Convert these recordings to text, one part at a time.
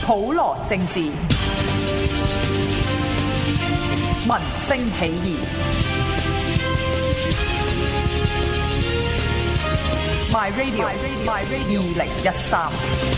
普羅政治，民聲起義。My Radio 2013。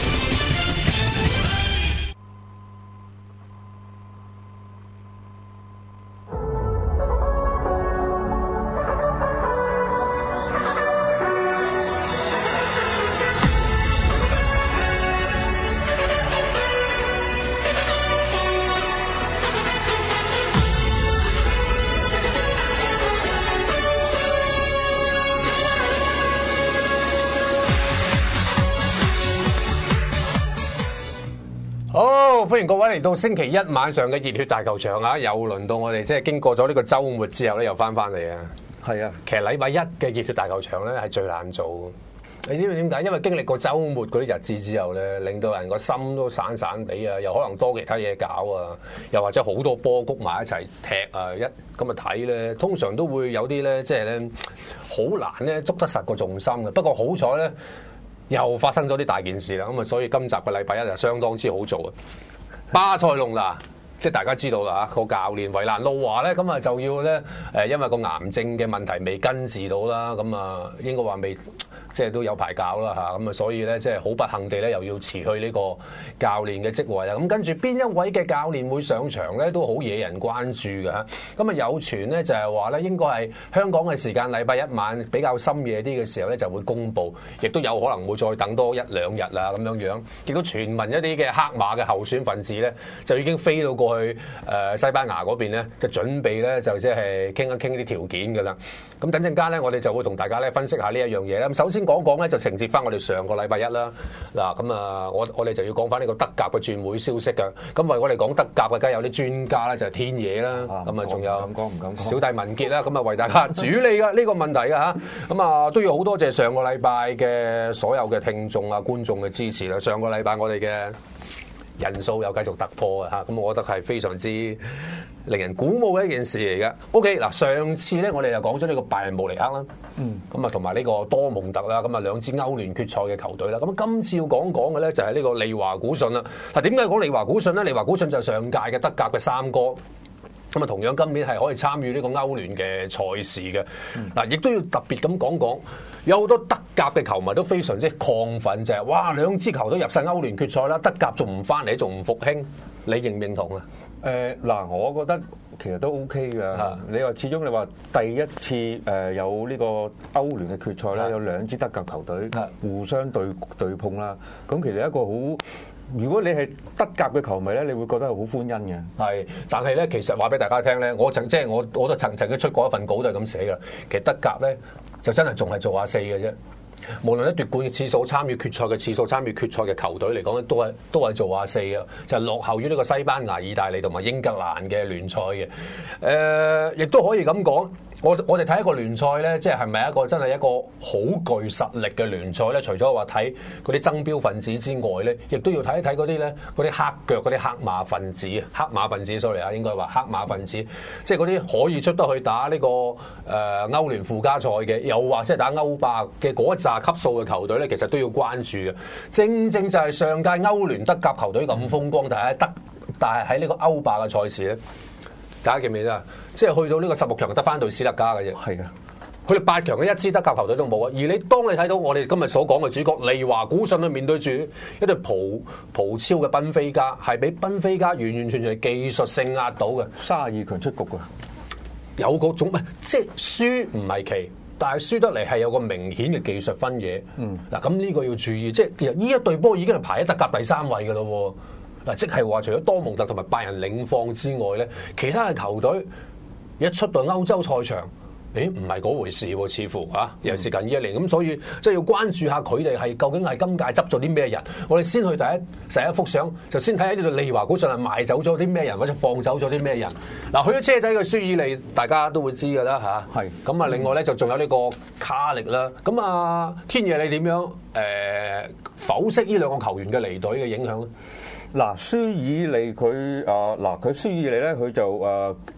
歡迎各位嚟到星期一晚上嘅熱血大球場啊！又輪到我哋即係經過咗呢個週末之後咧，又翻嚟啊！係啊，其實禮拜一嘅熱血大球場咧係最難做。你知唔知點解？因為經歷過週末嗰啲日子之後咧，令到人個心都散散地啊，又可能多其他嘢搞啊，又或者好多波谷埋一齊踢啊，咁啊睇咧，通常都會有啲咧，即係咧好難咧捉得實個重心嘅。不過好彩咧，又發生咗啲大件事啦，咁啊，所以今集嘅禮拜一就相當之好做啊！巴塞隆拿，即係大家知道啦嚇，個教練維蘭路華咧，咁啊就要咧因為個癌症嘅問題未根治到啦，咁啊應該話未，即係都有排搞啦嚇，咁啊所以咧即係好不幸地咧又要辭去呢個教練嘅職位啊。咁跟住邊一位嘅教練會上場咧，都好惹人關注嘅嚇。咁啊有傳咧就係話咧，應該係香港嘅時間禮拜一晚比較深夜啲嘅時候咧就會公佈，亦都有可能會再等多一兩日啦咁樣樣。亦都傳聞一啲嘅黑馬嘅候選分子咧，就已經飛到過去西班牙嗰邊咧，就準備咧就即係傾一傾啲條件㗎啦。咁等陣間咧，我哋就會同大家咧分析下呢一樣嘢啦。咁首先講咧，就承接翻我哋上個禮拜一啦。嗱，咁啊，我哋就要講翻呢個德甲嘅轉會消息㗎。咁為我哋講德甲嘅，梗係有啲專家咧，就係天野啦。咁啊，仲有唔敢講小弟文傑啦。咁啊，為大家主理㗎呢個問題㗎嚇。咁啊，都要好多謝上個禮拜嘅所有嘅聽眾啊、觀眾嘅支持啦。上個禮拜我哋嘅人數又繼續突破啊！嚇，咁我覺得係非常之令人鼓舞嘅一件事嚟嘅。OK， 嗱，上次咧我哋就講咗呢個拜仁慕尼黑啦，咁啊同埋呢個多蒙特啦，咁啊兩支歐聯決賽嘅球隊啦。咁今次要講嘅咧就係呢個利華古遜啦。嗱，點解講利華古遜咧？利華古遜就係上屆嘅德甲嘅三哥。咁啊，同樣今年係可以參與呢個歐聯嘅賽事嘅。嗱，亦都要特別咁講，有好多德甲嘅球迷都非常之亢奮，就係哇，兩支球隊入晒歐聯決賽啦，德甲仲唔翻嚟，仲唔復興？你認唔認同啊？ 嗱，我覺得其實都 OK 㗎。你話始終你話第一次有呢個歐聯嘅決賽啦，有兩支德甲球隊互相對碰啦，咁其實一個好。如果你係德甲嘅球迷咧，你會覺得係好歡欣嘅。 係，但係咧，其實話俾大家聽咧，我都曾經出過一份稿都係咁寫㗎。其實德甲咧就真係仲係做下四嘅啫。無論一奪冠嘅次數、參與決賽嘅次數、參與決賽嘅球隊嚟講咧，都係做下四嘅，就係落後於呢個西班牙、意大利同埋英格蘭嘅聯賽嘅。亦都可以咁講。我哋睇一個聯賽咧，即係咪一個真係一個好具實力嘅聯賽咧？除咗話睇嗰啲爭標分子之外咧，亦都要睇一睇嗰啲咧，嗰啲黑腳、嗰啲黑馬分子、黑馬分子 sorry 啊，應該話黑馬分子，即係嗰啲可以出得去打呢個歐聯附加賽嘅，又或者係打歐霸嘅嗰一紮級數嘅球隊咧，其實都要關注嘅。正正就係上屆歐聯德甲球隊咁風光，但係喺呢個歐霸嘅賽事咧。大家記唔記得啊？即係去到呢個16強得翻隊史特加嘅啫。係啊，佢哋8強嘅一支德甲球隊都冇啊。而當你睇到我哋今日所講嘅主角利華古遜去面對住一隊葡超嘅賓菲加，係俾賓菲加完完全全係技術性壓倒嘅 32強出局㗎。 有嗰種即係輸唔係奇，但係輸得嚟係有個明顯嘅技術分野。嗱，咁呢個要注意，即係呢一隊波已經係排喺德甲第3位㗎咯喎。嗱，即係話除咗多蒙特同埋拜仁領放之外咧，其他嘅球隊一出到歐洲賽場，唔係嗰回事喎，似乎尤其是近呢一年，咁所以即係要關注下佢哋係究竟係今屆執咗啲咩人。我哋先去第一幅相，就先睇下呢度利華古遜係賣走咗啲咩人，或者放走咗啲咩人。嗱，去咗車仔嘅舒爾利，大家都會知㗎啦嚇。係咁啊，另外咧就仲有呢個卡力啦。咁啊，天野你點樣剖析呢兩個球員嘅離隊嘅影響咧？ 嗱，舒爾利佢舒爾利咧，佢就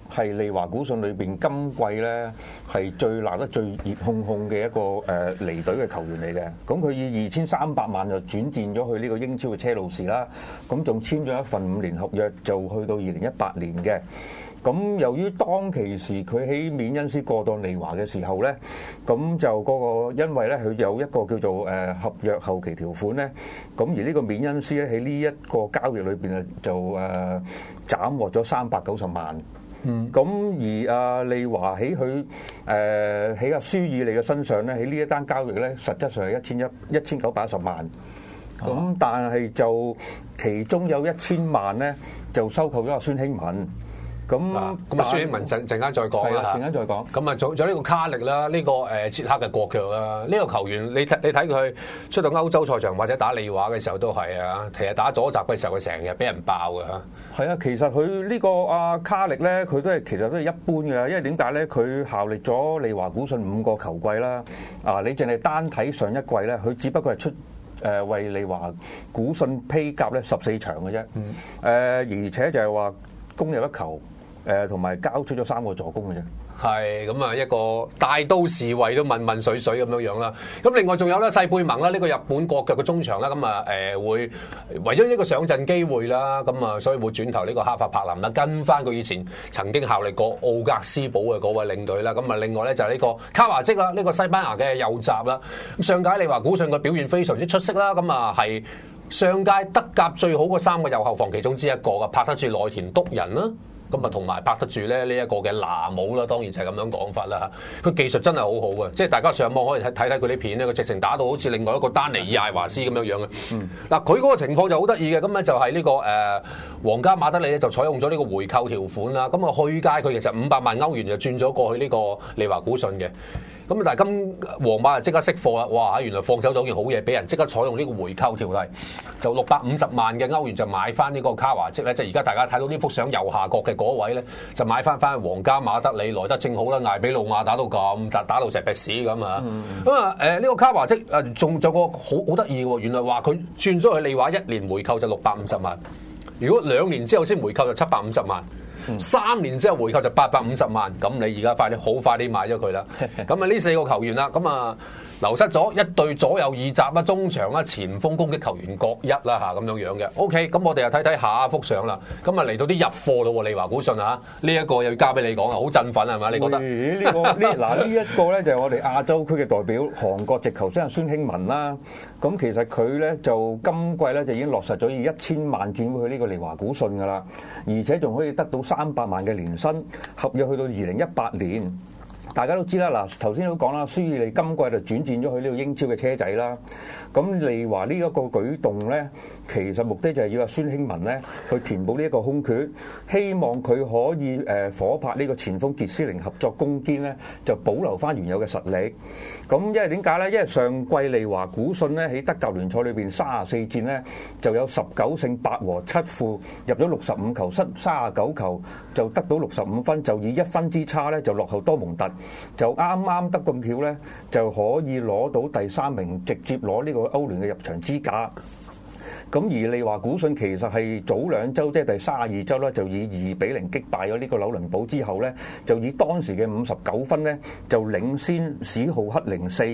係利華古信裏邊今季咧係最鬧得最熱烘烘嘅一個離隊嘅球員嚟嘅。咁佢以2300萬就轉戰咗去呢個英超嘅車路士啦。咁仲簽咗一份5年合約，就去到2018年嘅。咁由於當其時佢喺緬恩斯過到利華嘅時候咧，咁就嗰個因為咧佢有一個叫做合約後期條款咧，咁而呢個緬恩斯咧喺呢一個交易裏邊啊就斬獲咗390萬。咁而利華喺佢喺阿舒爾利嘅身上咧，喺呢一單交易咧，實質上係1910萬。咁但係就其中有1000萬咧，就收購咗阿孫興文。咁孫興文陣間再講啦， 陣間再講。 咁啊，仲有呢個卡力啦，呢個捷克嘅國腳啦，呢個球員你睇佢出到歐洲賽場或者打利華嘅時候都係啊，其實打左閘嘅時候佢成日俾人爆㗎嚇。 係啊，其實佢呢個卡力咧，佢其實都係一般㗎，因為點解咧？佢效力咗利華古信5個球季啦。你淨係單睇上一季咧，佢只不過係出為利華古信披甲咧14場嘅啫。而且就係話攻入1球。同埋交出咗3個助攻嘅啫， 係咁啊，一個大都市衛都問水咁樣啦。咁另外仲有咧，細貝蒙啦，呢個日本國腳嘅中場啦，咁啊會為咗一個上陣機會啦，咁啊所以會轉投呢個哈法柏林啦，跟翻佢以前曾經效力過奧格斯堡嘅嗰位領隊啦。咁啊另外咧就係呢個卡華積啦，呢個西班牙嘅右閘啦。咁上屆利華古信嘅表現非常之出色啦，咁啊係上屆德甲最好嘅3個右後防其中之一個嘅，拍得住內田篤人啦。咁啊，同埋拍得住咧呢一個嘅拿姆啦，當然就係咁樣講法啦嚇。佢技術真係好好嘅，即係大家上網可以睇睇佢啲片咧，佢直情打到好似另外一個丹尼爾艾華斯咁樣樣嘅。嗱，佢嗰個情況就好得意嘅，咁咧就係呢個皇家馬德里咧就採用咗呢個回購條款啦。咁啊，去街佢其實500萬歐元就轉咗過去呢個利華古信嘅。咁但係皇馬就即刻識貨啦！哇，原來放走咗件好嘢，俾人即刻採用呢個回購條例，就650萬嘅歐元就買翻呢個卡華積咧。即係而家大家睇到呢幅相右下角嘅嗰位咧，就買翻皇家馬德里來得正好啦！艾比路亞打到咁打到石壁屎咁啊！咁啊呢個卡華積仲有個好得意喎，原來話佢轉咗去利華1年回購就650萬，如果2年之後先回購就750萬。3年之後回購就850萬，咁你而家好快啲買咗佢啦。咁啊呢4個球員啦，咁啊流失咗一對左右二閘啦、中場啦、前鋒攻擊球員各一啦嚇咁樣樣嘅。OK，咁我哋又睇睇下一幅相啦。咁啊嚟到啲入貨咯喎，利華古信啊，呢一個又要交俾你講啊，好振奮係咪？你覺得？ 呢一個咧就係我哋亞洲區嘅代表，韓國籍球星孫興文啦。咁其實佢咧就今季咧就已經落實咗以1000萬轉去呢個利華古信㗎啦，而且仲可以得到300萬嘅年薪，合約去到2018年。大家都知啦，嗱頭先都講啦，舒爾利今季就轉戰咗去呢個英超嘅車仔啦。咁利華呢一個舉動咧，其實目的就係要阿孫興文咧去填補呢一個空缺，希望佢可以夥拍呢個前鋒傑斯寧合作攻堅咧，就保留翻原有嘅實力。咁因為點解咧？因為上季利華古信咧喺德甲聯賽裏邊34戰咧就有19勝8和7負，入咗65球，失39球，就得到65分，就以1分之差咧就落後多蒙特，就啱啱得咁巧咧就可以攞到第3名，直接攞呢個歐聯嘅入場資格。咁而利華古信其實係早2週，即係第32週咧，就以2-0擊敗咗呢個紐倫堡之後咧，就以當時嘅59分咧，就領先史浩克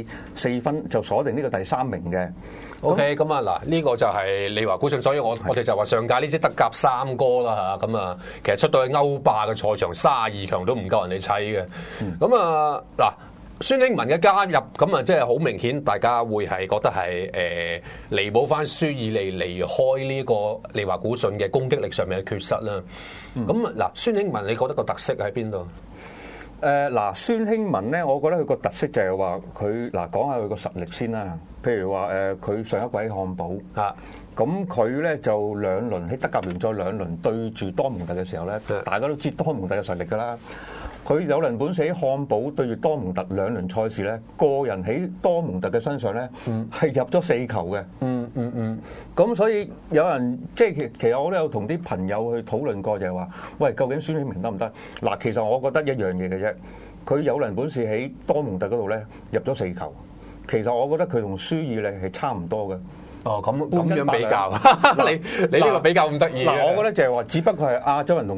04分，就鎖定呢個第3名嘅。 OK，咁啊嗱，呢個就係利華古信，所以我哋就話上屆呢支德甲3哥啦嚇，咁啊其實出到去歐霸嘅賽場32強都唔夠人哋砌嘅。咁啊嗱。孫興文嘅加入咁啊，即係好明顯，大家會係覺得係彌補翻舒爾利離開呢個利華古信嘅攻擊力上面嘅缺失啦。咁嗱，孫興文你覺得個特色喺邊度？ 嗱，孫興文咧，我覺得佢個特色就係話佢嗱講下佢個實力先啦。譬如話佢上一季喺漢堡咁佢咧就2輪喺德甲聯賽2輪對住多蒙特嘅時候咧，大家都知多蒙特嘅實力㗎啦。佢有人本寫漢堡對住多蒙特2輪賽事咧，個人喺多蒙特嘅身上咧係入咗4球嘅。咁所以有人即係其實我都有同啲朋友去討論過，就係話：喂，究竟孫興文得唔得？嗱，其實我覺得一樣嘢嘅啫。佢有人本事喺多蒙特嗰度咧入咗4球，其實我覺得佢同舒爾利係差唔多嘅。 哦，咁樣比較，你呢個比較咁得意。 嗱，我覺得就係話，只不過係亞洲人同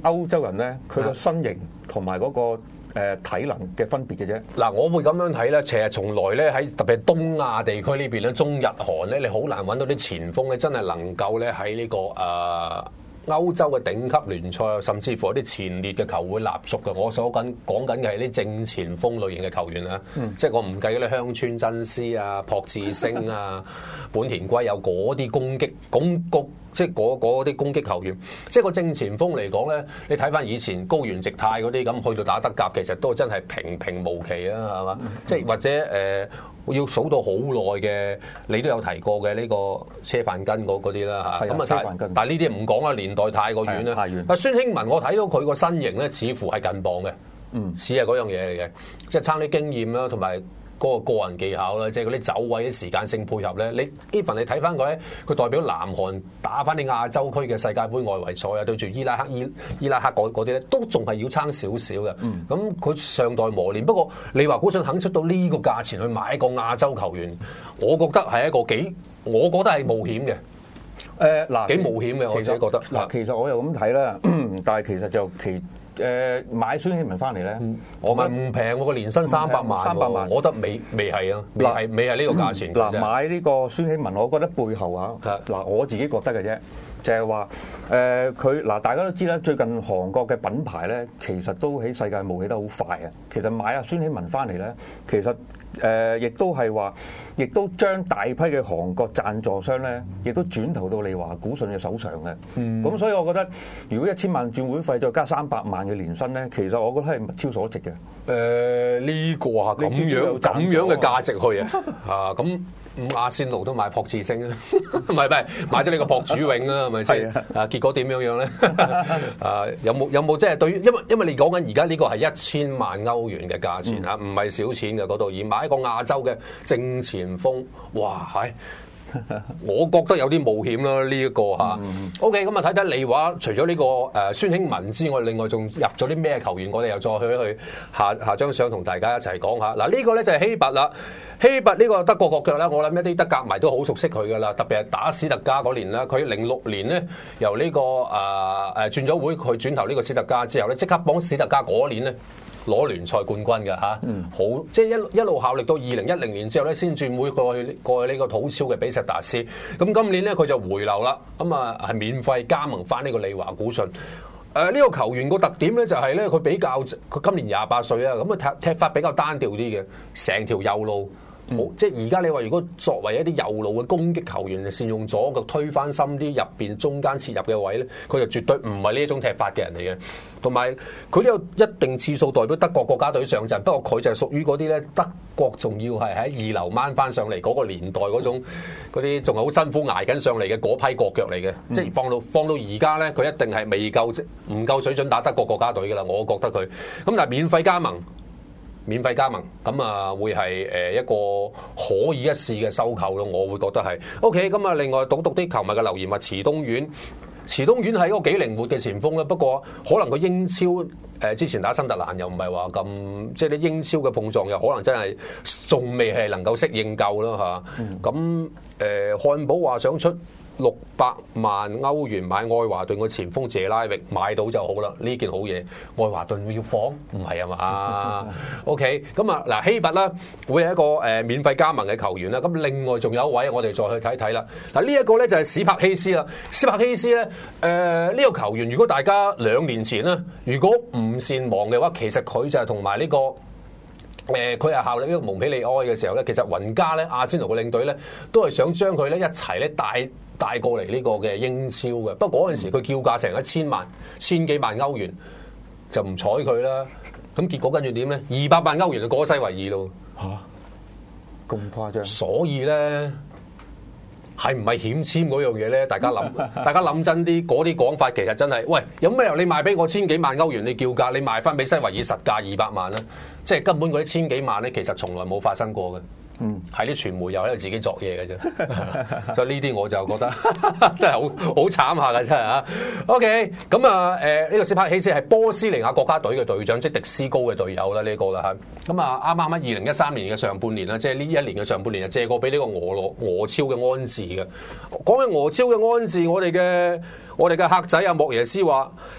歐洲人咧，佢個身形同埋嗰個體能嘅分別嘅啫。 嗱，我會咁樣睇咧，其實從來咧喺特別係東亞地區呢邊咧，中日韓咧，你好難揾到啲前鋒咧，真係能夠咧喺呢個歐洲嘅頂級聯賽，甚至乎一啲前列嘅球會立足嘅。我所講緊嘅係啲正前鋒類型嘅球員啊，即係我唔計嗰啲香川真司啊、朴智星啊、本田圭有嗰啲攻擊即係嗰啲攻擊球員，即係個正前鋒嚟講咧，你睇翻以前高原直泰嗰啲咁去到打德甲，其實都真係平平無奇啊，係嘛？即係或者要數到好耐嘅，你都有提過嘅呢個車範根嗰啲啦嚇。咁啊，但係呢啲唔講啦，年代太過遠啦。太遠。孫興文我睇到佢個身形咧，似乎係近磅嘅，似係嗰樣嘢嚟嘅，即係撐啲經驗啦，同埋嗰個個人技巧啦，即係嗰啲走位、啲時間性配合咧。你 even 你睇翻佢咧，佢代表南韓打翻啲亞洲區嘅世界盃外圍賽啊，對住伊拉克嗰啲咧，都仲係要撐少少嘅。咁佢尚待磨練。不過你話股信肯出到呢個價錢去買一個亞洲球員，我覺得係一個我覺得係冒險嘅。嗱，幾冒險嘅，我自己覺得。嗱， 其實我又咁睇啦，但係其實就買孫興文翻嚟咧， 我覺得唔平喎，個年薪300萬，我覺得未係啊，未係呢個價錢。 嗱，買呢個孫興文，我覺得背後啊，嗱我自己覺得嘅啫，就係話佢嗱大家都知啦，最近韓國嘅品牌咧，其實都喺世界冒起得好快啊。其實買阿孫興文翻嚟咧，其實亦都係話，亦都將大批嘅韓國贊助商咧，亦都轉投到利華古信嘅手上嘅。咁所以我覺得，如果1000萬轉會費再加300萬嘅年薪咧，其實我覺得係物超所值嘅。 呢個啊咁樣嘅價值去啊咁。阿仙奴都買朴智星啊，唔係買咗呢個朴主永啊，係咪先？結果點樣咧？有冇即係對於因為你講緊而家呢個係1000萬歐元嘅價錢嚇，唔係少錢嘅嗰度，而買一個亞洲嘅正前鋒，哇係！我覺得有啲冒險啦，呢一個嚇。OK， 咁啊睇睇利華，除咗呢個孫興文之外，另外仲入咗啲咩球員？我哋又再去下張相同大家一齊講下。嗱，呢個咧就係希拔啦。希拔呢個德國國腳咧，我諗一啲德甲迷都好熟悉佢噶啦，特別係打史特加嗰年啦。佢06年咧由呢個轉咗會，佢轉投呢個史特加之後咧，即刻幫史特加嗰年咧攞聯賽冠軍嘅嚇，好即係一路效力到2010年之後咧，先轉會過去呢個土超嘅比錫達斯。咁今年咧佢就回流啦，咁啊係免費加盟翻呢個利華古信。呢個球員個特點咧就係咧佢今年28歲啊，咁啊踢法比較單調啲嘅，成條右路。好，即係而家你話如果作為一啲右路嘅攻擊球員，善用左腳推翻深啲入邊中間切入嘅位咧，佢就絕對唔係呢一種踢法嘅人嚟嘅。同埋佢都有一定次數代表德國國家隊上陣，不過佢就係屬於嗰啲咧德國仲要係喺二流掹翻上嚟嗰個年代嗰種嗰啲仲係好辛苦捱緊上嚟嘅嗰批國腳嚟嘅。即係放到而家咧，佢一定係唔夠水準打德國國家隊㗎啦。我覺得佢咁，但係免費加盟咁啊，會係一個可以一試嘅收購咯，我會覺得係 OK。咁啊，另外讀啲球迷嘅留言話，池東遠係一個幾靈活嘅前鋒啦，不過可能佢英超之前打新特蘭又唔係話咁，即係啲英超嘅碰撞又可能真係仲未係能夠適應夠啦嚇。咁漢堡話想出600萬歐元買愛華頓個前鋒謝拉域，買到就好啦，呢件好嘢。愛華頓要放唔係啊嘛？OK， 咁啊嗱，希拔啦會係一個免費加盟嘅球員啦。咁另外仲有一位，我哋再去睇睇啦。嗱，呢一個咧就係史柏希斯啦。史柏希斯咧呢個球員，如果大家2年前咧，如果唔善忘嘅話，其實佢就係同埋呢個。佢係效力呢個蒙彼利埃嘅時候咧，其實雲加咧阿仙奴嘅領隊咧都係想將佢咧一齊咧帶過嚟呢個嘅英超嘅。不過嗰陣時佢叫價成1000幾萬歐元，就唔睬佢啦。咁結果跟住點咧？200萬歐元就過咗西維爾咯。 咁誇張？所以咧係唔係險簽嗰樣嘢咧？大家諗真啲，嗰啲講法其實真係，喂，有咩理由你賣俾我1000幾萬歐元，你叫價，你賣翻俾西維爾實價200萬啦？即係根本嗰啲1000幾萬咧，其實從來冇發生過嘅。係啲傳媒又喺度自己作嘢嘅啫。所以呢啲我就覺得真係好慘下嘅真係嚇。OK， 咁啊呢個史柏希斯係波斯尼亞國家隊嘅隊長，即係迪斯高嘅隊友啦，呢個啦嚇。咁啊啱啱喺2013年嘅上半年啦，即係呢一年嘅上半年就借過俾呢個俄超嘅安治嘅。講起俄超嘅安治，我哋嘅客仔啊莫耶斯話。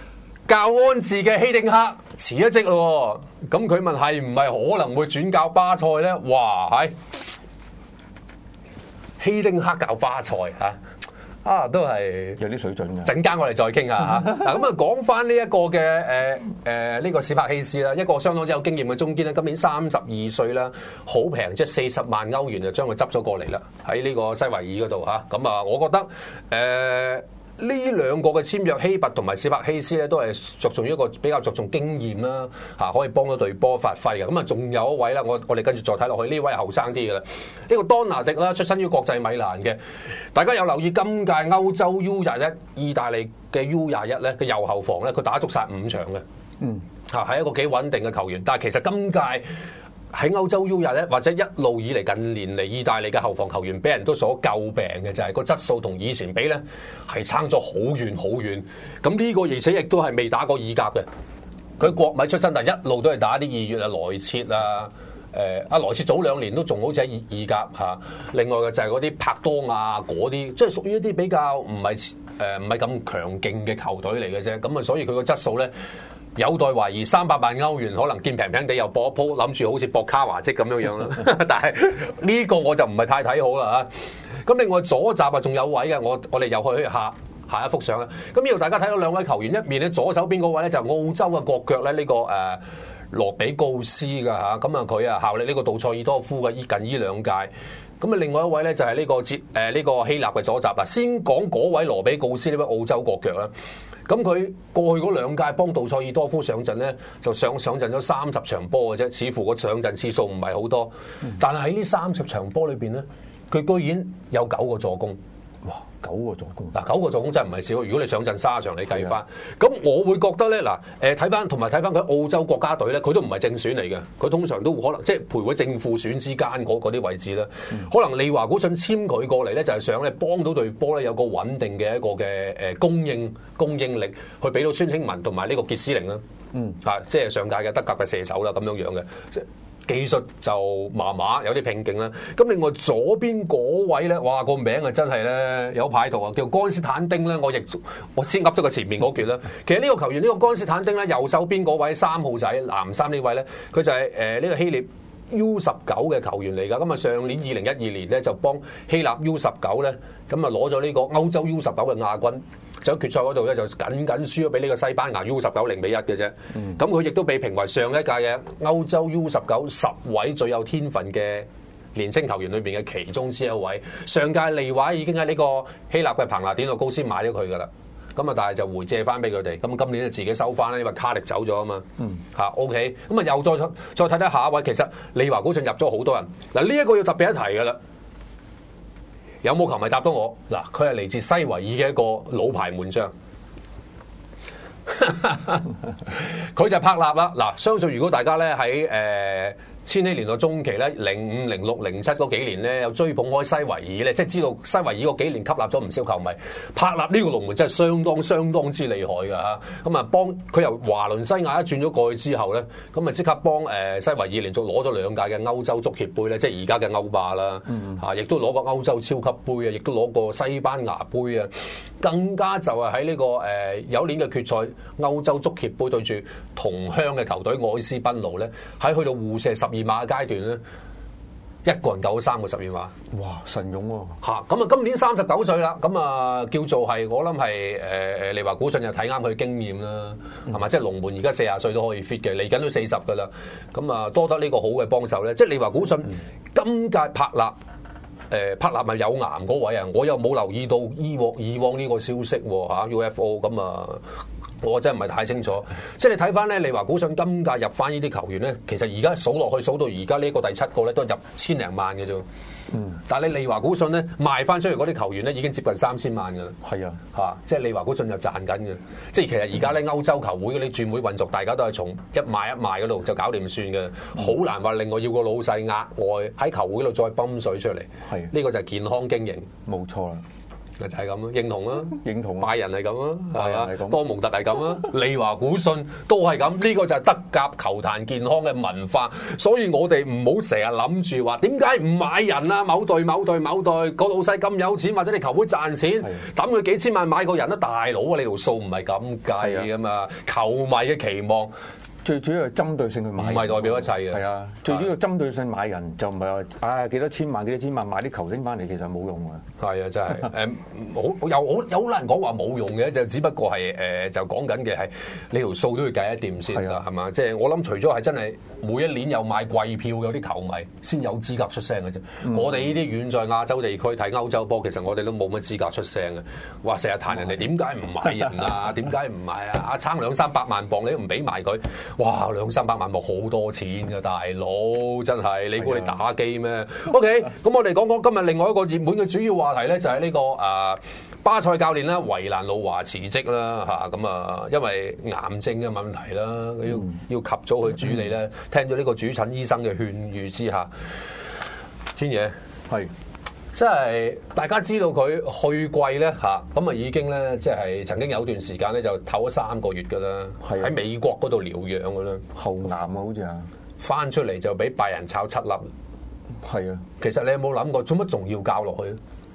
教安治嘅希丁克辭咗職咯，咁佢問係唔係可能會轉教巴塞咧？哇，係希丁克教巴塞都係有啲水準嘅。 陣間我哋再傾下嚇。嗱咁啊，講翻呢一個嘅呢個史柏希斯啦，一個相當之有經驗嘅中堅咧，今年32歲啦，好平，即係40萬歐元就將佢執咗過嚟啦，喺呢個西維爾嗰度嚇。咁啊，我覺得呢兩個嘅簽約希拔同埋史柏希斯咧，都係着重一個比較着重經驗啦，可以幫到隊波發揮嘅。咁啊，仲有一位啦，我哋跟住再睇落去，呢位係後生啲嘅啦，呢個當拿迪啦，出身於國際米蘭嘅。大家有留意今屆歐洲 U21意大利嘅 U21咧嘅右後防咧，佢打足晒5場嘅，係一個幾穩定嘅球員。但係其實今屆喺歐洲 U21或者一路以嚟近年嚟，意大利嘅後防球員俾人都所詬病嘅就係個質素同以前比咧係差咗好遠好遠。咁呢個而且亦都係未打過意甲嘅，佢國米出身，但係一路都係打啲2月啊萊切啊。萊切早2年都仲好似喺意甲嚇。另外嘅就係嗰啲柏多亞嗰啲，即係屬於一啲比較唔係咁強勁嘅球隊嚟嘅啫。咁啊，所以佢個質素咧有待懷疑。300萬歐元可能見平平地又搏一鋪，諗住好似博卡華積咁樣樣啦。但係呢個我就唔係太睇好啦嚇。咁另外左閘啊仲有位嘅，我哋又去下一幅相啦。咁呢度大家睇到兩位球員，一面咧左手邊嗰位咧就澳洲嘅國腳咧，呢個羅比告斯㗎嚇。咁啊佢效力呢個杜塞爾多夫嘅近呢2屆。咁啊另外一位咧就係呢個希臘嘅左閘啦。先講嗰位羅比告斯呢位澳洲國腳啦。咁佢過去嗰2屆幫杜塞爾多夫上陣咧，就上陣咗30場波嘅啫，似乎個上陣次數唔係好多。但係喺呢30場波裏邊咧，佢居然有9個助攻。 哇！9個助攻嗱，9個助攻真係唔係少。如果你上陣30場，你計翻，咁我會覺得咧睇翻佢澳洲國家隊咧，佢都唔係正選嚟嘅。佢通常都可能即係徘徊正副選之間嗰啲位置啦。可能利華古遜簽佢過嚟咧，就係想咧幫到隊波咧有個穩定嘅一個嘅供應力，去俾到孫興文同埋呢個傑斯靈啦。即係上屆嘅德甲嘅射手啦，咁樣樣嘅。技術就麻麻，有啲拼勁啦。咁另外左邊嗰位咧，哇個名啊真係咧有牌圖啊，叫干斯坦丁咧。我先噏咗個前面嗰橛啦。其實呢個球員呢個干斯坦丁咧，右手邊嗰位3號仔藍衫呢位咧，佢就係呢個希臘 U19 嘅球員嚟㗎。咁啊上年2012年咧就幫希臘 U19 咧咁啊攞咗呢個歐洲 U19 嘅亞軍。就喺決賽嗰度咧，就僅輸咗俾呢個西班牙 U19 0-1嘅啫。咁佢亦都被評為上一屆嘅歐洲 U19 10位最有天分嘅年青球員裏邊嘅其中之一位。上屆利華已經喺呢個希臘嘅彭拿典諾高斯買咗佢噶啦。咁啊，但係就回借翻俾佢哋。咁今年就自己收翻啦，因為卡力走咗啊嘛。OK。咁啊，又再睇睇下一位。其實利華古遜入咗好多人。嗱，呢一個要特別一提噶啦。有冇球迷答到我？嗱，佢係嚟自西維爾嘅一個老牌門將，佢就係柏納啦。嗱，相信如果大家咧喺千禧年代中期咧，05、06、07嗰幾年咧，有追捧開西維爾咧，即係知道西維爾嗰幾年吸納咗唔少球迷。柏納呢個龍門真係相當之厲害㗎嚇。咁啊，幫佢由華倫西亞一轉咗過去之後咧，咁啊即刻幫西維爾連續攞咗2屆嘅歐洲足協杯咧，即係而家嘅歐霸啦。亦都攞過歐洲超級杯啊，亦都攞過西班牙杯啊。更加就係喺呢個有一年嘅決賽歐洲足協杯對住同鄉嘅球隊愛斯賓奴咧，喺去到互射12碼嘅階段咧，一個人救咗3個12碼。 哇！神勇喎嚇！咁啊，今年39歲啦，咁啊叫做係我諗係利華古遜又睇啱佢經驗啦，係嘛？即係龍門而家40歲都可以 fit 嘅，嚟緊都40噶啦。咁啊，多得呢個好嘅幫手咧，即係利華古遜今屆柏納。柏納咪有癌嗰位啊！我又冇留意到以往呢個消息喎 UFO 咁啊，我真係唔係太清楚。即係你睇翻咧，利華古遜今屆入翻呢啲球員咧，其實而家數落去數到而家呢個第7個咧，都係入千零萬嘅啫。但係你利華古遜咧賣翻出嚟嗰啲球員咧，已經接近3000萬㗎啦。係啊，即係利華古遜就賺緊嘅。即係其實而家咧歐洲球會嗰啲轉會運作，大家都係從一買嗰度就搞掂算嘅，好難話另外要個老細額外喺球會度再泵水出嚟。呢個就係健康經營， 冇錯啦。 就係咁咯，認同啦， 認同拜仁係咁啦， 拜仁係咁， 多蒙特係咁啦，利華古信都係咁，呢個就係德甲球壇健康嘅文化，所以我哋唔好成日諗住話點解唔買人啊？某隊個老細咁有錢，或者你球會賺錢，抌佢幾千萬買個人啊！大佬啊，你條數唔係咁計噶嘛，球迷嘅期望。 最主要係針對性去買， 唔係代表一切嘅。 係啊，最主要針對性買人就唔係話幾多千萬買啲球星翻嚟，其實冇用嘅。 係啊，真係有好難講話冇用嘅，就只不過係就講緊嘅係你條數都要計一掂先得，係嘛？即係我諗除咗係真係每一年有買貴票有啲球迷先有資格出聲嘅啫。我哋呢啲遠在亞洲地區睇歐洲波，其實我哋都冇乜資格出聲嘅。話成日彈人哋點解唔買人啊？點解唔買啊？阿撐200-300萬磅你都唔俾埋佢。哇！200-300萬冇好多錢㗎，大佬真係你估你打機咩 ？OK， 咁我哋講講今日另外一個熱門嘅主要話題咧，就係呢個巴塞教練啦，維蘭路華辭職啦嚇，咁啊因為癌症嘅問題啦，要及早去處理咧。聽咗呢個主診醫生嘅勸喻之下，天爺係。即係大家知道佢去季咧嚇，咁啊已經咧即係曾經有段時間咧就唞咗3個月㗎啦，喺美國嗰度療養㗎啦， 喉癌啊好似啊， 翻出嚟就俾拜仁炒7粒， 係啊， 其實你有冇諗過做乜仲要教落去？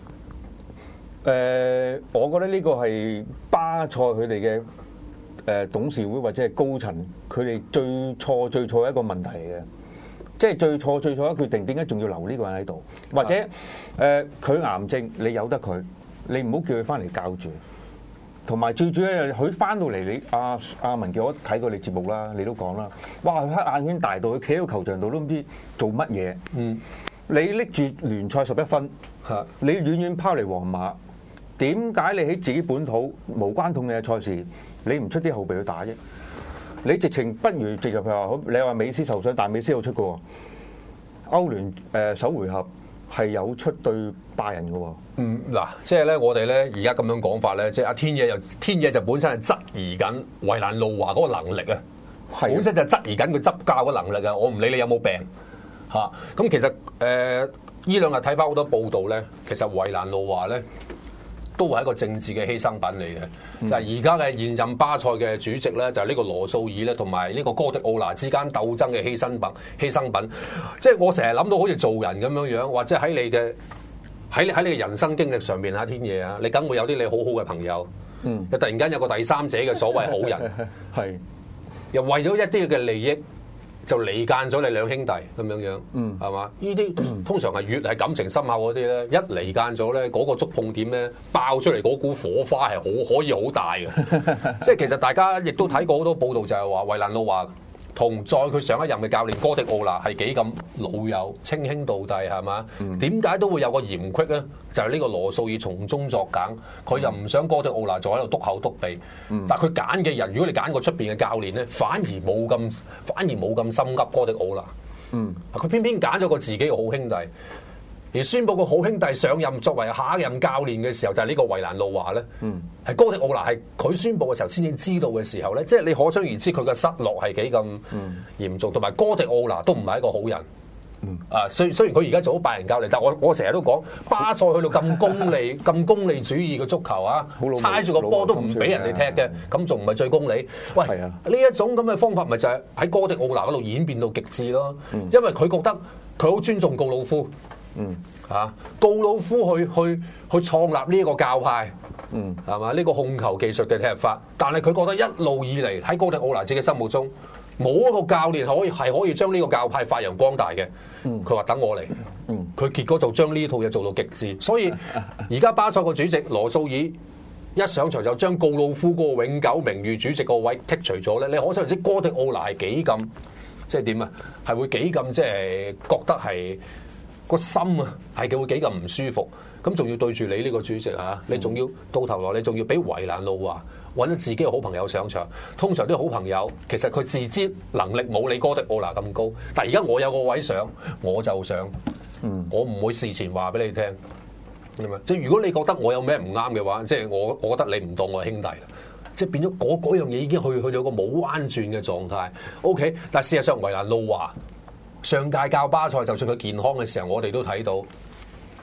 我覺得呢個係巴塞佢哋嘅董事會或者係高層佢哋最錯一個問題嚟嘅。即係最錯嘅決定，點解仲要留呢個人喺度？或者佢癌症，你由得佢，你唔好叫佢翻嚟教住。同埋最主要係佢翻到嚟，你阿文傑，我睇過你節目啦，你都講啦，哇！佢黑眼圈大到，佢企喺個球場度都唔知做乜嘢。你拎住聯賽11分，你遠遠拋離皇馬，點解你喺自己本土無關痛嘅賽事，你唔出啲後備去打啫？你直情不如直入去話，你話美斯受傷，但係美斯有出嘅喎。歐聯首回合係有出對拜仁嘅喎。 嗱，即係咧，我哋咧而家咁樣講法咧，即係阿天野就本身係質疑緊維蘭路華嗰個能力啊，本身就質疑緊佢執教嘅能力啊。我唔理你有冇病嚇。咁其實呢兩日睇翻好多報道咧，其實維蘭路華咧都係一個政治嘅犧牲品嚟嘅。就係而家嘅現任巴塞嘅主席咧，就係呢個羅素爾咧，同埋呢個哥迪奧拿之間鬥爭嘅犧牲品。即係我成日諗到好似做人咁樣樣，或者喺你嘅人生經歷上面啊，天野啊，你梗會有啲你好好嘅朋友，又突然間有個第三者嘅所謂好人，係又為咗一啲嘅利益就離間咗你兩兄弟咁樣樣，係嘛？呢啲通常係越係感情深厚嗰啲咧，一離間咗咧，嗰個觸碰點咧爆出嚟嗰股火花係可以好大嘅。即係其實大家亦都睇過好多報道，就係話維蘭路華同在佢上一任嘅教練哥迪奧拿係幾咁老友，稱兄道弟係嘛？點解都會有個嫌隙咧？就係呢個羅素爾從中作梗，佢就唔想哥迪奧拿再喺度篤口篤鼻。但係佢揀嘅人，如果你揀個出邊嘅教練咧，反而冇咁心急哥迪奧拿。佢偏偏揀咗個自己嘅好兄弟，而宣佈個好兄弟上任作為下一任教練嘅時候，就係呢個維蘭路華咧。係哥迪奧拿係佢宣佈嘅時候先至知道嘅時候咧，即係你可想而知佢嘅失落係幾咁嚴重，同埋哥迪奧拿都唔係一個好人。雖然佢而家做咗拜仁教練，但我成日都講巴塞去到咁功利主義嘅足球啊，猜住個波都唔俾人哋踢嘅，咁仲唔係最功利？喂，呢一種咁嘅方法咪就係喺哥迪奧拿嗰度演變到極致咯。因為佢覺得佢好尊重告魯夫，告魯夫去創立呢一個教派，係嘛？呢個控球技術嘅踢法，但係佢覺得一路以嚟喺哥迪奧拿自己心目中，冇一個教練係可以將呢個教派發揚光大嘅。佢話等我嚟，佢結果就將呢套嘢做到極致。所以而家巴塞個主席羅素爾一上場就將告魯夫嗰個永久名譽主席個位剔除咗咧。你可想而知哥迪奧拿係幾咁即係點啊？係會幾咁即係覺得係個心啊，係會幾咁唔舒服。咁仲要對住你呢個主席啊，你仲要到頭來你仲要俾維蘭路華揾咗自己嘅好朋友上場。通常啲好朋友其實佢自知能力冇你哥迪奧拿咁高，但係而家我有個位上，我就上，我唔會事前話俾你聽。即係如果你覺得我有咩唔啱嘅話，即係我覺得你唔當我係兄弟，即係變咗嗰樣嘢已經去到個冇彎轉嘅狀態。OK， 但係事實上維蘭路華上屆教巴塞，就算佢健康嘅時候，我哋都睇到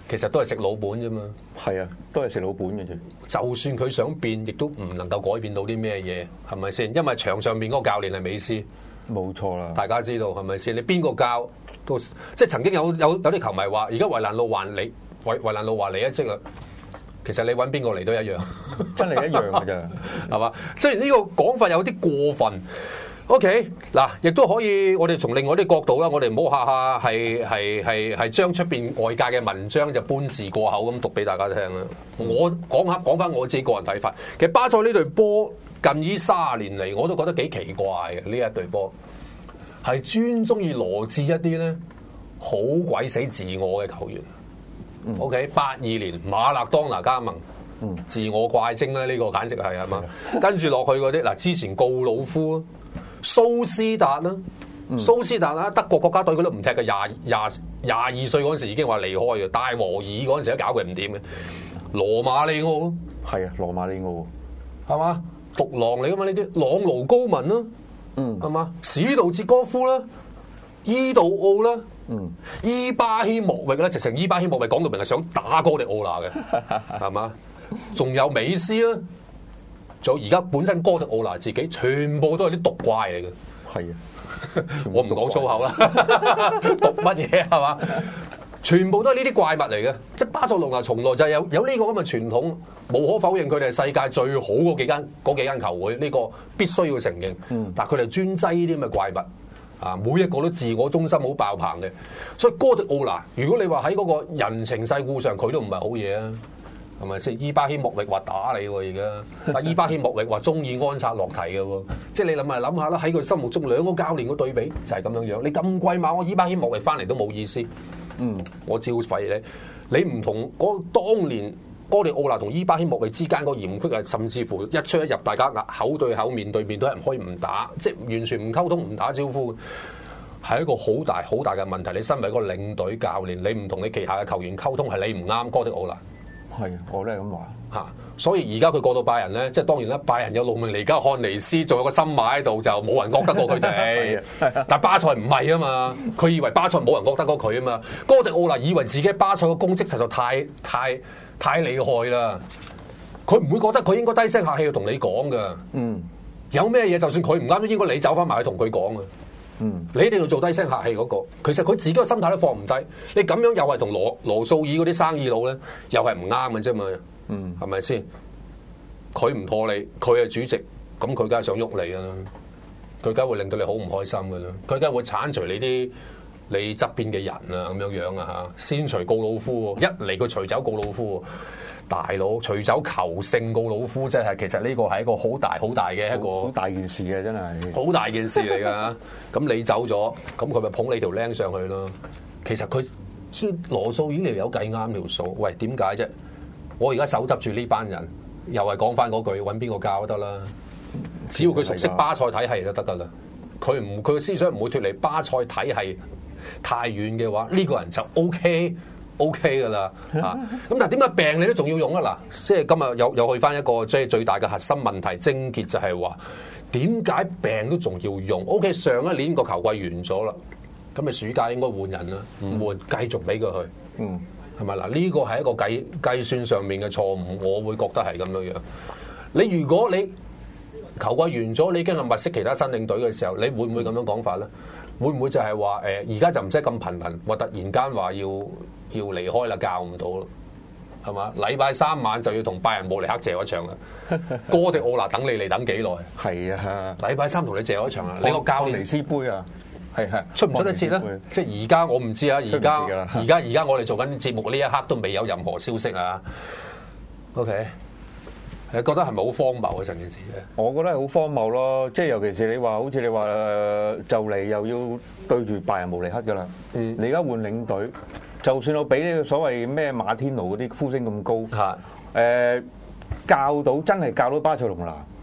其實都係食老本啫嘛。 係啊，都係食老本嘅啫。 就算佢想變，亦都唔能夠改變到啲咩嘢，係咪先？因為場上面嗰個教練係美斯， 冇錯啦。 大家知道係咪先？你邊個教都即係曾經有啲球迷話，而家維蘭路還你維蘭路話你一職啦。其實你揾邊個嚟都一樣， 真係一樣㗎咋， 係嘛？雖然呢個講法有啲過分。OK， 嗱，亦都可以，我哋從另外啲角度啦，我哋唔好下下係將出邊外界嘅文章就搬字過口咁讀俾大家聽啦。我講翻我自己個人睇法，其實巴塞呢隊波近呢30年嚟，我都覺得幾奇怪嘅呢一隊波，係專中意羅致一啲咧好鬼死自我嘅球員。OK，82年馬勒當拿加盟。自我怪精咧，呢個簡直係嘛？跟住落去嗰啲嗱，之前告魯夫、蘇斯達啦，蘇斯達啦，德國國家隊佢都唔踢嘅，22歲嗰陣時已經話離開嘅，戴和爾嗰陣時都搞佢唔掂嘅，羅馬里奧係啊，羅馬里奧係嘛？獨狼嚟噶嘛呢啲，朗奴高文啦，係嘛？史杜捷戈夫啦，伊杜奧啦。伊巴希莫域咧，直情伊巴希莫域講到明係想打哥迪奧拿嘅，係嘛？仲有美斯啦，仲有而家本身哥迪奧拿自己，全部都係啲毒怪嚟嘅。 係啊， 我唔講粗口啦，毒乜嘢係嘛？全部都係呢啲怪物嚟嘅，即係巴塞隆拿從來就係有呢個咁嘅傳統，無可否認佢哋係世界最好嗰幾間球會，呢個必須要承認。但係佢哋專擠呢啲咁嘅怪物。啊！每一個都自我中心好爆棚嘅，所以哥迪奧拿，如果你話喺嗰個人情世故上，佢都唔係好嘢啊，係咪先？伊巴希莫域話打你喎而家，但伊巴希莫域話中意安察洛提嘅喎，即係你諗下啦，喺佢心目中兩個教練嘅對比就係咁樣樣。你咁貴買我伊巴希莫域翻嚟都冇意思，我照廢你唔同嗰當年。哥迪奧拿同伊巴希莫域之間個嫌隙係，甚至乎一出一入，大家口對口、面對面都係唔可以唔打，即係完全唔溝通、唔打招呼，係一個好大嘅問題。你身為一個領隊教練，你唔同你旗下嘅球員溝通係你唔啱。哥迪奧拿係，我都係咁話嚇。所以而家佢過到拜仁咧，即係當然啦，拜仁有魯明尼加、漢尼斯，仲有個森馬喺度，就冇人覺得過佢哋。但巴塞唔係啊嘛，佢以為巴塞冇人覺得過佢啊嘛。哥迪奧拿以為自己巴塞嘅功績實在太厲害啦！佢唔會覺得佢應該低聲客氣去同你講噶。有咩嘢就算佢唔啱，都應該你走翻埋去同佢講啊。你一定要做低聲客氣嗰個。其實佢自己個心態都放唔低。你咁樣又係同羅素爾嗰啲生意佬咧，又係唔啱嘅啫嘛。係咪先？佢唔妥你，佢係主席，咁佢梗係想喐你噶啦。佢梗係會令到你好唔開心噶啦。佢梗係會剷除你側邊嘅人啊，咁樣啊嚇，先除告魯夫，一嚟佢除走告魯夫，大佬除走球聖告魯夫，即係其實呢個係一個好大嘅一個好大件事嘅，真係好大件事嚟㗎。咁你走咗，咁佢咪捧你條僆上去咯？其實佢羅素已經有計啱條數。喂，點解啫？我而家手執住呢班人，又係講翻嗰句，揾邊個教都得啦。只要佢熟悉巴塞體系就得㗎啦。佢嘅思想唔會脫離巴塞體系。太遠嘅話，呢個人就 OK 㗎啦嚇。咁但係點解病你都仲要用啊？嗱，即係今日又去翻一個即係最大嘅核心問題症結就係話點解病都仲要用 ？OK， 上一年個球季完咗啦，咁咪暑假應該換人啦，唔換繼續俾佢去，係咪嗱？呢個係一個計算上面嘅錯誤，我會覺得係咁樣樣。如果你球季完咗，你已經係物色其他新領隊嘅時候，你會唔會咁樣講法咧？會唔會就係話而家就唔使咁頻頻，話突然間話要離開啦，教唔到啦，係嘛？禮拜3晚就要同拜仁慕尼黑借一場啦。哥迪奧拿等你嚟等幾耐？ 係啊， 禮拜3同你借一場啊！你個教練尼斯杯啊，係出唔出得切咧？即係而家我唔知啊，而家我哋做緊節目呢一刻都未有任何消息啊。OK。覺得係咪好荒謬啊？成件事咧， 我覺得係好荒謬咯。即係尤其是你話，好似你話就嚟又要對住拜仁慕尼黑噶啦。你而家換領隊，就算我俾呢個所謂咩馬天奴嗰啲呼聲咁高，真係教到巴塞隆拿，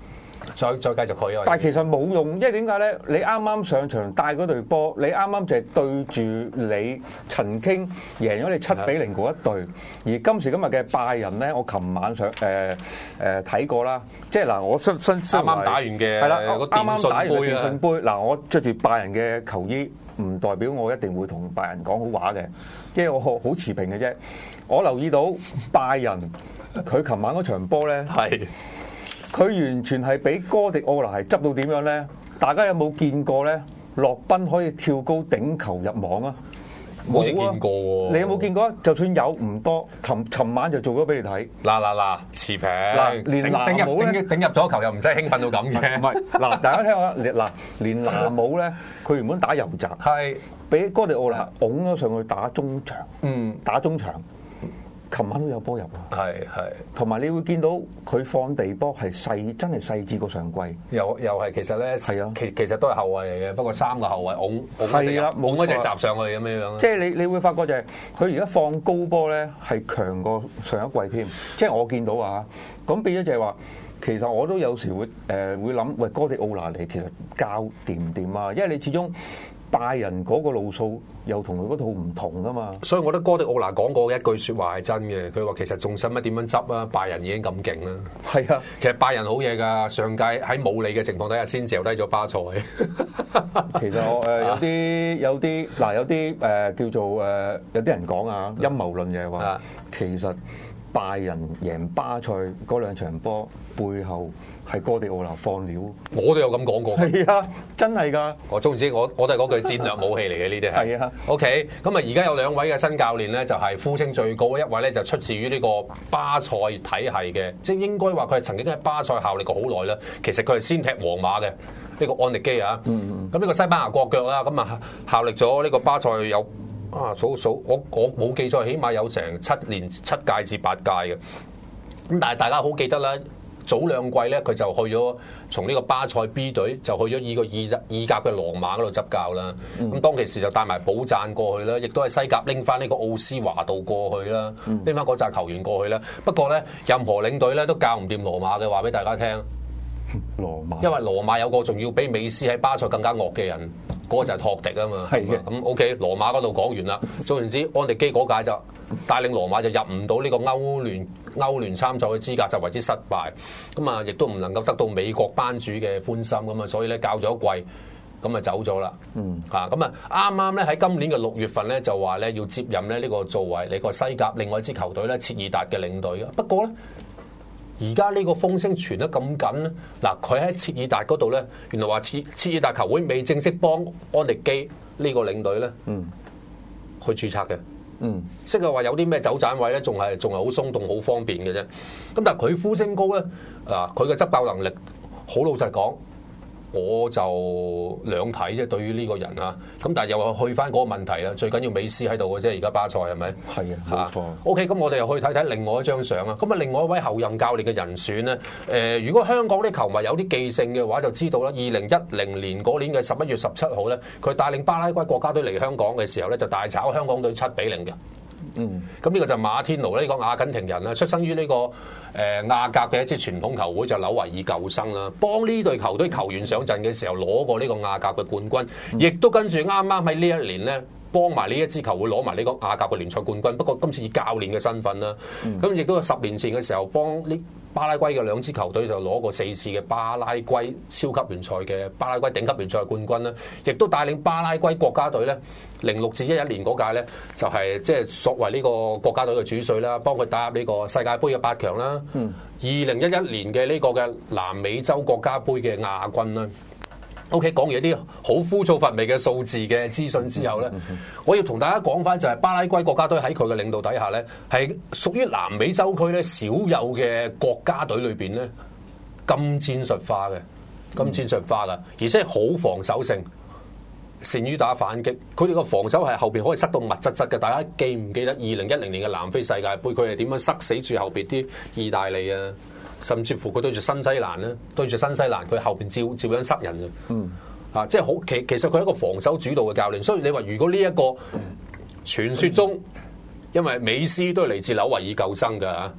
再繼續去啊！ 但係其實冇用，因為點解咧？你啱啱上場帶嗰隊波，你啱啱就係對住你曾經贏咗你7-0嗰一隊，而今時今日嘅拜仁咧，我琴晚上睇過啦，即係嗱，我新啱啱打完嘅係啦，啱啱打完電信杯， 嗱，我着住拜仁嘅球衣，唔代表我一定會同拜仁講好話嘅，即係我好持平嘅啫。我留意到拜仁佢琴晚嗰場波咧係。佢完全係俾哥迪奧拿係執到點樣咧？大家有冇見過咧？洛賓可以跳高頂球入網啊！ 冇見過喎。 你有冇見過？就算有唔多，尋晚就做咗俾你睇。 嗱，持平。 連拿姆咧頂入咗球又唔使興奮到咁嘅。 唔係，嗱，大家聽下，嗱，連拿姆咧，佢原本打右閘，係俾哥迪奧拿拱咗上去打中場，打中場。琴晚都有波入啊！ 係， 同埋你會見到佢放地波係真係細緻過上季。 又係其實咧， 係啊， 其實都係後衞嚟嘅，不過3個後衞拱嗰隻閘上去咁樣。 即係你會發覺就係佢而家放高波咧係強過上一季添。即係我見到啊，咁變咗就係話，其實我都有時會諗，喂，哥迪奧拿嚟其實教掂唔掂啊？因為你始終拜仁嗰個路數又同佢嗰套唔同噶嘛， 所以我覺得哥迪奧拿講過一句説話係真嘅，佢話其實仲使乜點樣執啊？拜仁已經咁勁啦。 係啊， 其實拜仁好嘢㗎，上屆喺冇你嘅情況底下先嚼低咗巴塞。 其實我有啲叫做有啲人講啊，陰謀論嘅話，其實拜仁贏巴塞嗰2場波背後係哥迪奧拿放料， 我都有咁講過。 係啊，真係㗎。 我總之我都係嗰句戰略武器嚟嘅呢啲係。 係啊。 OK，咁啊而家有2位嘅新教練咧，就係呼聲最高，一位咧就出自於呢個巴塞體系嘅，即係應該話佢係曾經喺巴塞效力過好耐啦。其實佢係先踢皇馬嘅呢個安力基啊。咁呢個西班牙國腳啦，咁啊效力咗呢個巴塞有。數我冇記錯，起碼有成7屆至8屆嘅。咁但係大家好記得啦，早2季咧佢就去咗從呢個巴塞 B 隊就去咗呢個意甲嘅羅馬嗰度執教啦。咁當其時就帶埋保贊過去啦，亦都係西甲拎翻呢個奧斯華道過去啦，拎翻嗰紮球員過去啦。不過咧，任何領隊咧都教唔掂羅馬嘅，話俾大家聽。 羅馬， 因為羅馬有個仲要比美斯喺巴塞更加惡嘅人，嗰個就係托迪啊嘛。係嘅。咁 OK，羅馬嗰度講完啦。總言之，安迪基嗰屆就帶領羅馬就入唔到呢個歐聯參賽嘅資格，就為之失敗。咁啊，亦都唔能夠得到美國班主嘅歡心咁啊，所以咧教咗一季，咁啊走咗啦。咁啊啱啱咧喺今年嘅6月份咧就話咧要接任咧呢個作為呢個西甲另外一支球隊咧切爾達嘅領隊嘅。不過咧，而家呢個風聲傳得咁緊咧，嗱佢喺切爾達嗰度咧，原來話切爾達球會未正式幫安迪基呢個領隊咧，去註冊嘅，即係話有啲咩走盞位咧，仲係好鬆動、好方便嘅啫。咁但係佢呼聲高咧，佢嘅執教能力，好老實講，我就兩睇啫。對於呢個人啊，咁但係又去翻嗰個問題啦。最緊要美斯喺度嘅啫，而家巴塞係咪？係啊，冇錯。OK，咁我哋又去睇睇另外一張相啊。咁啊，另外一位後任教練嘅人選咧，如果香港啲球迷有啲記性嘅話，就知道啦。2010年嗰年嘅11月17號咧，佢帶領巴拉圭國家隊嚟香港嘅時候咧，就大炒香港隊7-0嘅。咁呢個就馬天奴呢個阿根廷人啦，出生於呢個亞甲嘅一支傳統球會就紐維爾舊生啦，幫呢隊球隊球員上陣嘅時候攞過呢個亞甲嘅冠軍，亦都跟住啱啱喺呢一年咧幫埋呢一支球會攞埋呢個亞甲嘅聯賽冠軍。不過今次以教練嘅身份啦，咁亦都係10年前嘅時候幫呢巴拉圭嘅2支球隊就攞過4次嘅巴拉圭超級聯賽嘅巴拉圭頂級聯賽冠軍啦，亦都帶領巴拉圭國家隊咧06至11年嗰屆咧就係即係作為呢個國家隊嘅主帥啦，幫佢打入呢個世界盃嘅8強啦。2011年嘅呢個嘅南美洲國家盃嘅亞軍啦。OK， 講完一啲好枯燥乏味嘅數字嘅資訊之後咧，我要同大家講翻就係巴拉圭國家隊喺佢嘅領導底下咧，係屬於南美洲區咧少有嘅國家隊裏邊咧咁戰術化嘅，而且好防守性，善於打反擊。佢哋個防守係後邊可以塞到密質質嘅。大家記唔記得2010年嘅南非世界盃，佢係點樣塞死住後邊啲意大利啊？甚至乎佢對住新西蘭咧，佢後邊照樣塞人嘅。即係好其實佢係一個防守主導嘅教練。所以你話如果呢一個傳說中，因為美斯都係嚟自紐維爾舊生嘅，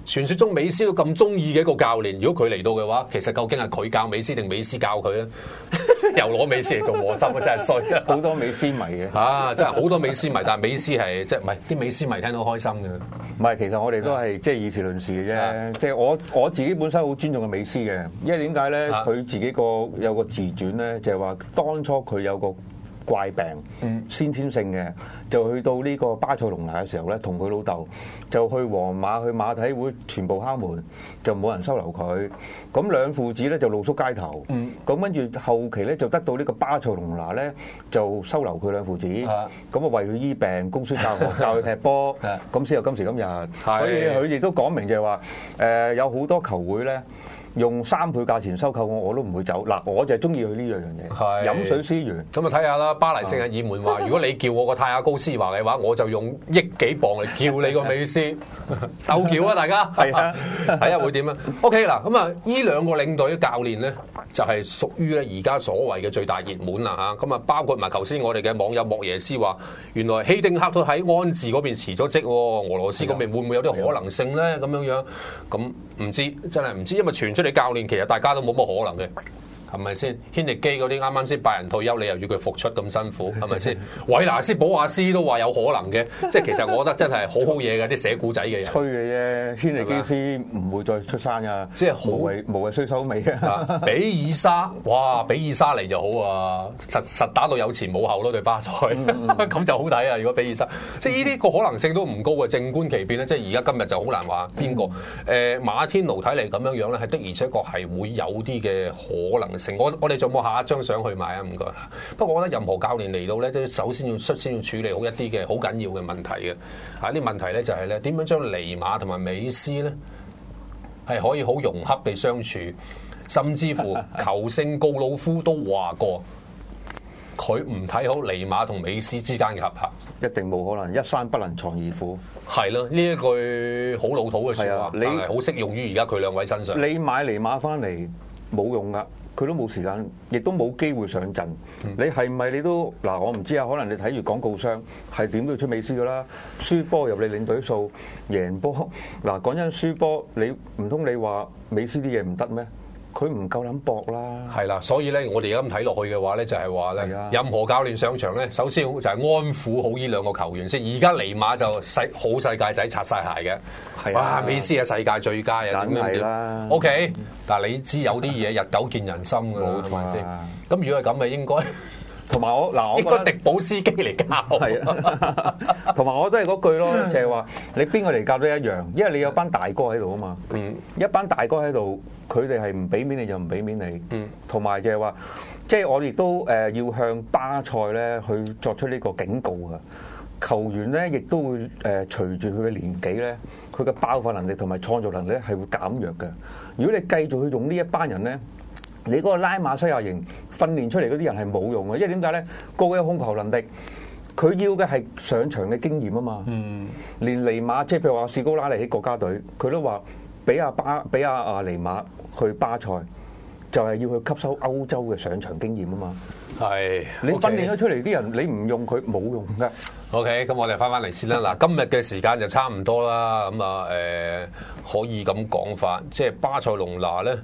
傳說中美斯都咁中意嘅一個教練，如果佢嚟到嘅話，其實究竟係佢教美斯定美斯教佢咧？又攞美斯嚟做磨心啊！真係衰， 好多美斯迷嘅真係好多美斯迷，但係美斯係即係唔係啲美斯迷聽到開心嘅？ 唔係，其實我哋都係即係以事論事嘅啫。即係我自己本身好尊重嘅美斯嘅，因為點解咧？佢自己有個自傳咧，就係話當初佢有個怪病，先天性嘅，就去到呢個巴塞隆拿嘅時候咧，同佢老豆就去皇馬去馬體會全部敲門，就冇人收留佢。咁兩父子咧就露宿街頭。咁跟住後期咧就得到呢個巴塞隆拿咧就收留佢兩父子。咁啊為佢醫病，供書教學，教佢踢波，咁先有今時今日。所以佢亦都講明就係話，有好多球會咧。用3倍價錢收購我都唔會走。嗱，我就係中意佢呢樣嘢，飲水思源。 咁啊睇下啦，巴黎聖日耳門話：如果你叫我個泰亞高斯華嘅話，我就用億幾磅嚟叫你個美斯，鬥叫啊！大家係啊，睇下會點啊 ？OK 嗱，咁啊，呢兩個領隊教練咧，就係屬於咧而家所謂嘅最大熱門啦嚇。咁啊，包括埋頭先我哋嘅網友莫耶斯話，原來希丁克都喺安治嗰邊辭咗職喎，俄羅斯嗰邊會唔會有啲可能性咧？咁樣樣咁唔知，真係唔知，因為傳出嚟教練其實大家都冇乜可能嘅，係咪先？軒尼基嗰啲啱啱先拜仁退休，你又要佢復出咁辛苦，係咪先？韋拿斯保亞斯都話有可能嘅，即係其實我覺得真係好好嘢嘅啲寫古仔嘅人。 吹嘅啫，軒尼基斯唔會再出山㗎，即係無謂衰收尾啊！ 比爾沙，哇！比爾沙嚟就好啊，實打到有前冇後咯對巴塞，咁就好睇啊！如果比爾沙，即係呢啲個可能性都唔高嘅，靜觀其變咧。即係而家今日就好難話邊個。馬天奴睇嚟咁樣樣咧，係的而且確係會有啲嘅可能性。我哋仲冇下一張相去買啊？唔該。不過我覺得任何教練嚟到咧，都首先要率先要處理好一啲嘅好緊要嘅問題嘅。啲問題咧就係咧點樣將尼馬同埋美斯咧係可以好融洽地相處，甚至乎球聖告魯夫都話過，佢唔睇好尼馬同美斯之間嘅合拍， 一定冇可能，一山不能藏二虎。 係咯，呢一句好老土嘅説話，但係好適用於而家佢兩位身上。 你買尼馬翻嚟冇用噶，佢都冇時間，亦都冇機會上陣。你係咪你都嗱？我唔知啊，可能你睇住廣告商係點都要出美斯噶啦。輸波入你領隊數，贏波嗱講真輸波，你唔通你話美斯啲嘢唔得咩？佢唔夠膽搏啦，係啦，所以咧，我哋而家咁睇落去嘅話咧，就係話咧，任何教練上場咧，首先就係安撫好呢兩個球員先。而家尼馬就好世界仔擦晒鞋嘅，哇！美斯係世界最佳啊， 梗係啦。 OK，但係你知有啲嘢日久見人心㗎啦，係咪先？咁如果係咁，咪應該同埋我嗱，我覺得應該迪保斯基嚟教， 係啊，同埋我都係嗰句咯，就係話你邊個嚟教都一樣，因為你有班大哥喺度啊嘛，一班大哥喺度。佢哋係唔俾面你就唔俾面你，同埋就係話，即係我哋都要向巴塞咧去作出呢個警告啊！球員咧亦都會隨住佢嘅年紀咧，佢嘅爆發能力同埋創造能力係會減弱嘅。如果你繼續去用呢一班人咧，你嗰個拉馬西亞型訓練出嚟嗰啲人係冇用嘅，因為點解咧？高嘅控球能力，佢要嘅係上場嘅經驗啊嘛。連尼馬即係譬如話士高拉利喺國家隊，佢都話。俾阿尼馬去巴塞，就係要去吸收歐洲嘅上場經驗啊嘛。係，你訓練咗出嚟啲人，你唔用佢冇用噶。 OK，咁我哋翻嚟先啦。嗱，今日嘅時間就差唔多啦。咁啊，可以咁講法，即係巴塞隆拿咧，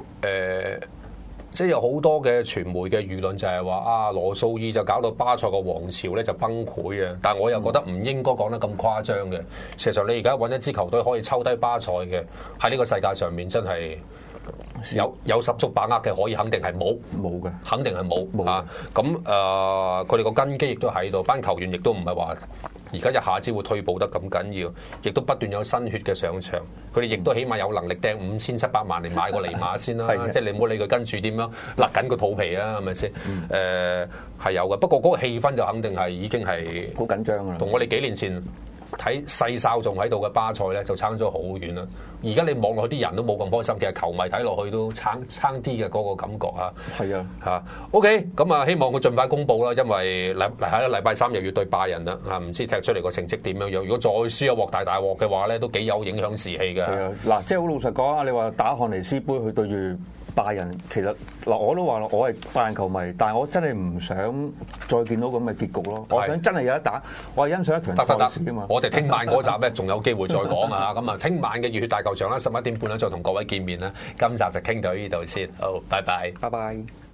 即係有好多嘅傳媒嘅輿論就係話啊，羅素爾就搞到巴塞個王朝咧就崩潰啊！但係我又覺得唔應該講得咁誇張嘅。其實你而家揾一支球隊可以抽低巴塞嘅，喺呢個世界上面真係有十足把握嘅，可以肯定係冇嘅，肯定係冇啊！咁佢哋個根基亦都喺度，班球員亦都唔係話而家一下子會退步得咁緊要，亦都不斷有新血嘅上場，佢哋亦都起碼有能力掟5700萬嚟買個尼馬先啦，即係你唔好理佢跟住點樣勒緊個肚皮啊，係咪先？係有嘅，不過嗰個氣氛就肯定係已經係好緊張啦， 同我哋幾年前睇細哨仲喺度嘅巴塞咧就差咗好遠啦。而家你望落去啲人都冇咁開心，其實球迷睇落去都差啲嘅嗰個感覺啊。係啊，嚇 OK，咁啊希望佢盡快公佈啦，因為喺禮拜3又要對拜仁啦，唔知踢出嚟個成績點樣樣。如果再輸一鑊大鑊嘅話咧，都幾有影響士氣嘅。係啊， 嗱，即係好老實講啊，你話打漢尼斯杯去對住拜仁其實嗱，我都話我係拜仁球迷，但係我真係唔想再見到咁嘅結局咯。我想真係有得打，我係欣賞一場賽事啊嘛。 我哋聽晚嗰集咧仲有機會再講啊！咁啊，聽晚嘅熱血大球場啦，11點半咧再同各位見面啦。今集就傾到呢度先，好，拜拜， 拜拜。